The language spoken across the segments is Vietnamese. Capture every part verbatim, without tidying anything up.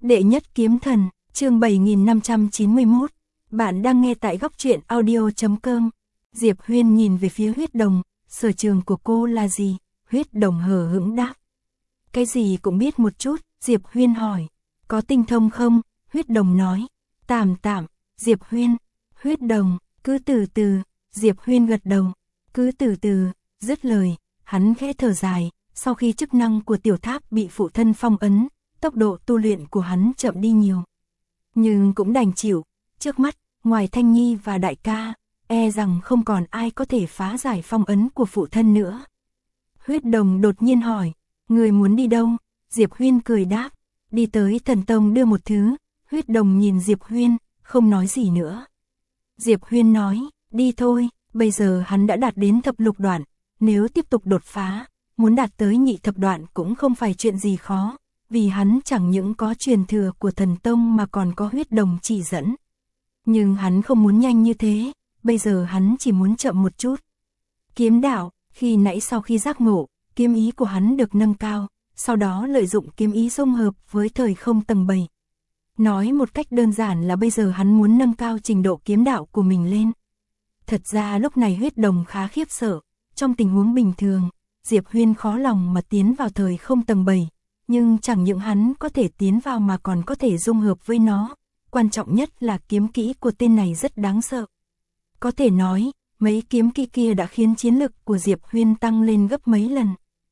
Đệ nhất kiếm thần, chương bảy nghìn năm trăm chín mươi mốt. Bạn đang nghe tại góc truyện audio chấm com. Diệp Huyên nhìn về phía Huyết Đồng, sở trường của cô là gì? Huyết Đồng hờ hững đáp. Cái gì cũng biết một chút, Diệp Huyên hỏi. Có tinh thông không? Huyết Đồng nói. Tạm tạm, Diệp Huyên. Huyết Đồng, cứ từ từ, Diệp Huyên gật đầu. Cứ từ từ, dứt lời, hắn khẽ thở dài, sau khi chức năng của tiểu tháp bị phụ thân phong ấn, tốc độ tu luyện của hắn chậm đi nhiều. Nhưng cũng đành chịu, trước mắt, ngoài Thanh Nhi và đại ca, e rằng không còn ai có thể phá giải phong ấn của phụ thân nữa. Huyết Đồng đột nhiên hỏi, người muốn đi đâu? Diệp Huyên cười đáp, đi tới Thần Tông đưa một thứ. Huyết Đồng nhìn Diệp Huyên, không nói gì nữa. Diệp Huyên nói, đi thôi, bây giờ hắn đã đạt đến thập lục đoạn, nếu tiếp tục đột phá, muốn đạt tới nhị thập đoạn cũng không phải chuyện gì khó, vì hắn chẳng những có truyền thừa của Thần Tông mà còn có Huyết Đồng chỉ dẫn. Nhưng hắn không muốn nhanh như thế, bây giờ hắn chỉ muốn chậm một chút. Kiếm đạo, khi nãy sau khi giác ngộ, kiếm ý của hắn được nâng cao, sau đó lợi dụng kiếm ý dung hợp với thời không tầng bảy. Nói một cách đơn giản là bây giờ hắn muốn nâng cao trình độ kiếm đạo của mình lên. Thật ra lúc này Huyết Đồng khá khiếp sợ, trong tình huống bình thường, Diệp Huyên khó lòng mà tiến vào thời không tầng bảy, nhưng chẳng những hắn có thể tiến vào mà còn có thể dung hợp với nó, quan trọng nhất là kiếm kỹ của tên này rất đáng sợ. Có thể nói, mấy kiếm kỹ kia đã khiến chiến lực của Diệp Huyên tăng lên gấp mấy lần.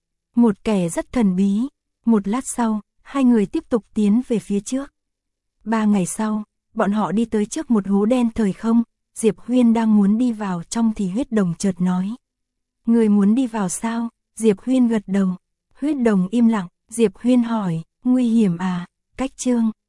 Một kẻ rất thần bí, một lát sau, hai người tiếp tục tiến về phía trước. Ba ngày sau, bọn họ đi tới trước một hố đen thời không, Diệp Huyên đang muốn đi vào trong thì Huyết Đồng chợt nói. Người muốn đi vào sao? Diệp Huyên gật đầu. Huyết Đồng im lặng, Diệp Huyên hỏi, nguy hiểm à? Cách chương,